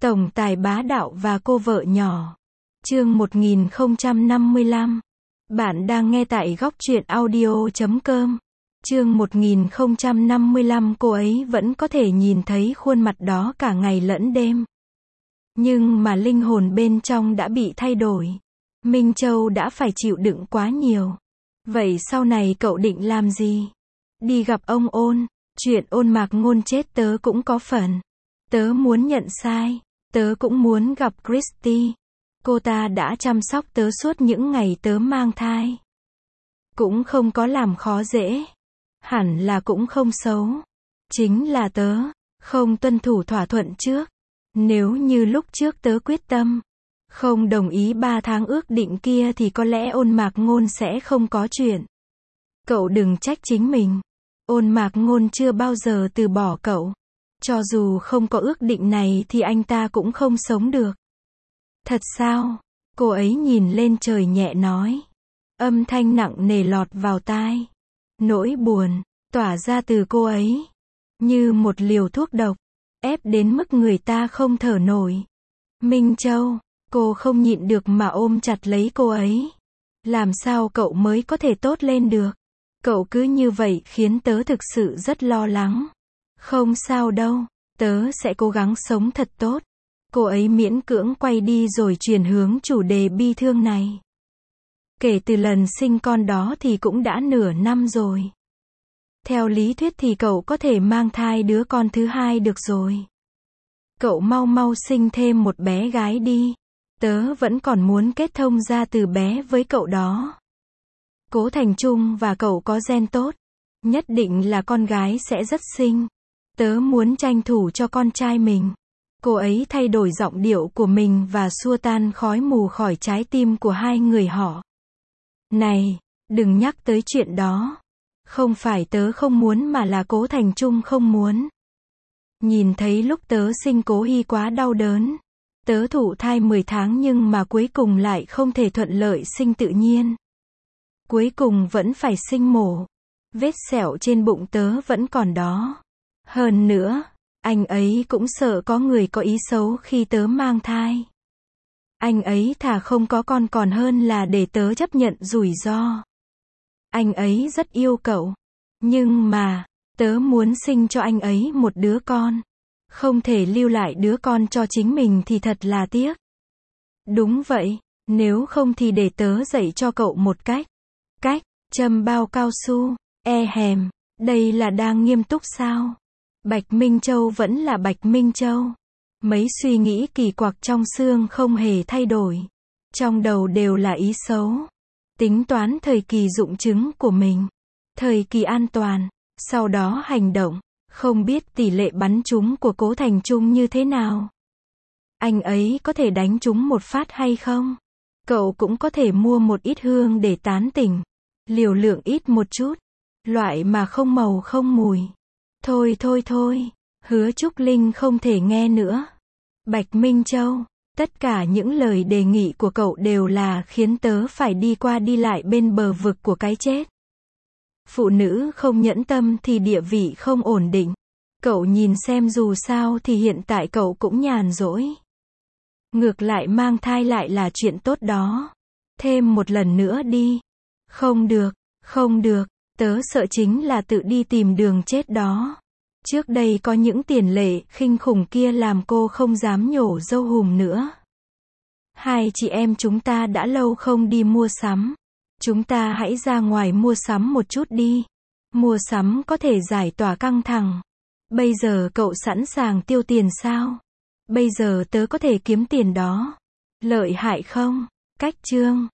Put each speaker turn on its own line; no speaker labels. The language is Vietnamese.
Tổng tài bá đạo và cô vợ nhỏ. Chương 1055. Bạn đang nghe tại góc truyện audio.com. Chương 1055 cô ấy vẫn có thể nhìn thấy khuôn mặt đó cả ngày lẫn đêm. Nhưng mà linh hồn bên trong đã bị thay đổi. Minh Châu đã phải chịu đựng quá nhiều. Vậy sau này cậu định làm gì? Đi gặp ông Ôn. Chuyện Ôn Mạc Ngôn chết tớ cũng có phần. Tớ muốn nhận sai. Tớ cũng muốn gặp Christy. Cô ta đã chăm sóc tớ suốt những ngày tớ mang thai. Cũng không có làm khó dễ. Hẳn là cũng không xấu. Chính là tớ không tuân thủ thỏa thuận trước. Nếu như lúc trước tớ quyết tâm không đồng ý 3 tháng ước định kia thì có lẽ Ôn Mạc Ngôn sẽ không có chuyện. Cậu đừng trách chính mình. Ôn Mạc Ngôn chưa bao giờ từ bỏ cậu. Cho dù không có ước định này thì anh ta cũng không sống được. Thật sao? Cô ấy nhìn lên trời nhẹ nói. Âm thanh nặng nề lọt vào tai. Nỗi buồn tỏa ra từ cô ấy như một liều thuốc độc, ép đến mức người ta không thở nổi. Minh Châu, cô không nhịn được mà ôm chặt lấy cô ấy. Làm sao cậu mới có thể tốt lên được? Cậu cứ như vậy khiến tớ thực sự rất lo lắng. Không sao đâu, tớ sẽ cố gắng sống thật tốt. Cô ấy miễn cưỡng quay đi rồi chuyển hướng chủ đề bi thương này. Kể từ lần sinh con đó thì cũng đã nửa năm rồi. Theo lý thuyết thì cậu có thể mang thai đứa con thứ hai được rồi. Cậu mau mau sinh thêm một bé gái đi. Tớ vẫn còn muốn kết thông ra từ bé với cậu đó. Cố Thành Trung và cậu có gen tốt. Nhất định là con gái sẽ rất xinh. Tớ muốn tranh thủ cho con trai mình. Cô ấy thay đổi giọng điệu của mình và xua tan khói mù khỏi trái tim của hai người họ. Này, đừng nhắc tới chuyện đó. Không phải tớ không muốn mà là Cố Thành Trung không muốn. Nhìn thấy lúc tớ sinh Cố Hy quá đau đớn. Tớ thụ thai 10 tháng nhưng mà cuối cùng lại không thể thuận lợi sinh tự nhiên. Cuối cùng vẫn phải sinh mổ. Vết sẹo trên bụng tớ vẫn còn đó. Hơn nữa, anh ấy cũng sợ có người có ý xấu khi tớ mang thai. Anh ấy thà không có con còn hơn là để tớ chấp nhận rủi ro. Anh ấy rất yêu cậu. Nhưng mà, tớ muốn sinh cho anh ấy một đứa con. Không thể lưu lại đứa con cho chính mình thì thật là tiếc. Đúng vậy, nếu không thì để tớ dạy cho cậu một cách. Cách, châm bao cao su, hèm, đây là đang nghiêm túc sao? Bạch Minh Châu vẫn là Bạch Minh Châu. Mấy suy nghĩ kỳ quặc trong xương không hề thay đổi. Trong đầu đều là ý xấu. Tính toán thời kỳ dụng trứng của mình. Thời kỳ an toàn. Sau đó hành động. Không biết tỷ lệ bắn trúng của Cố Thành Trung như thế nào. Anh ấy có thể đánh trúng một phát hay không? Cậu cũng có thể mua một ít hương để tán tỉnh. Liều lượng ít một chút. Loại mà không màu không mùi. Thôi, Hứa Trúc Linh không thể nghe nữa. Bạch Minh Châu, tất cả những lời đề nghị của cậu đều là khiến tớ phải đi qua đi lại bên bờ vực của cái chết. Phụ nữ không nhẫn tâm thì địa vị không ổn định. Cậu nhìn xem dù sao thì hiện tại cậu cũng nhàn rỗi. Ngược lại mang thai lại là chuyện tốt đó. Thêm một lần nữa đi. Không được, tớ sợ chính là tự đi tìm đường chết đó. Trước đây có những tiền lệ khinh khủng kia làm cô không dám nhổ râu hùm nữa. Hai chị em chúng ta đã lâu không đi mua sắm. Chúng ta hãy ra ngoài mua sắm một chút đi. Mua sắm có thể giải tỏa căng thẳng. Bây giờ cậu sẵn sàng tiêu tiền sao? Bây giờ tớ có thể kiếm tiền đó. Lợi hại không? Cách chương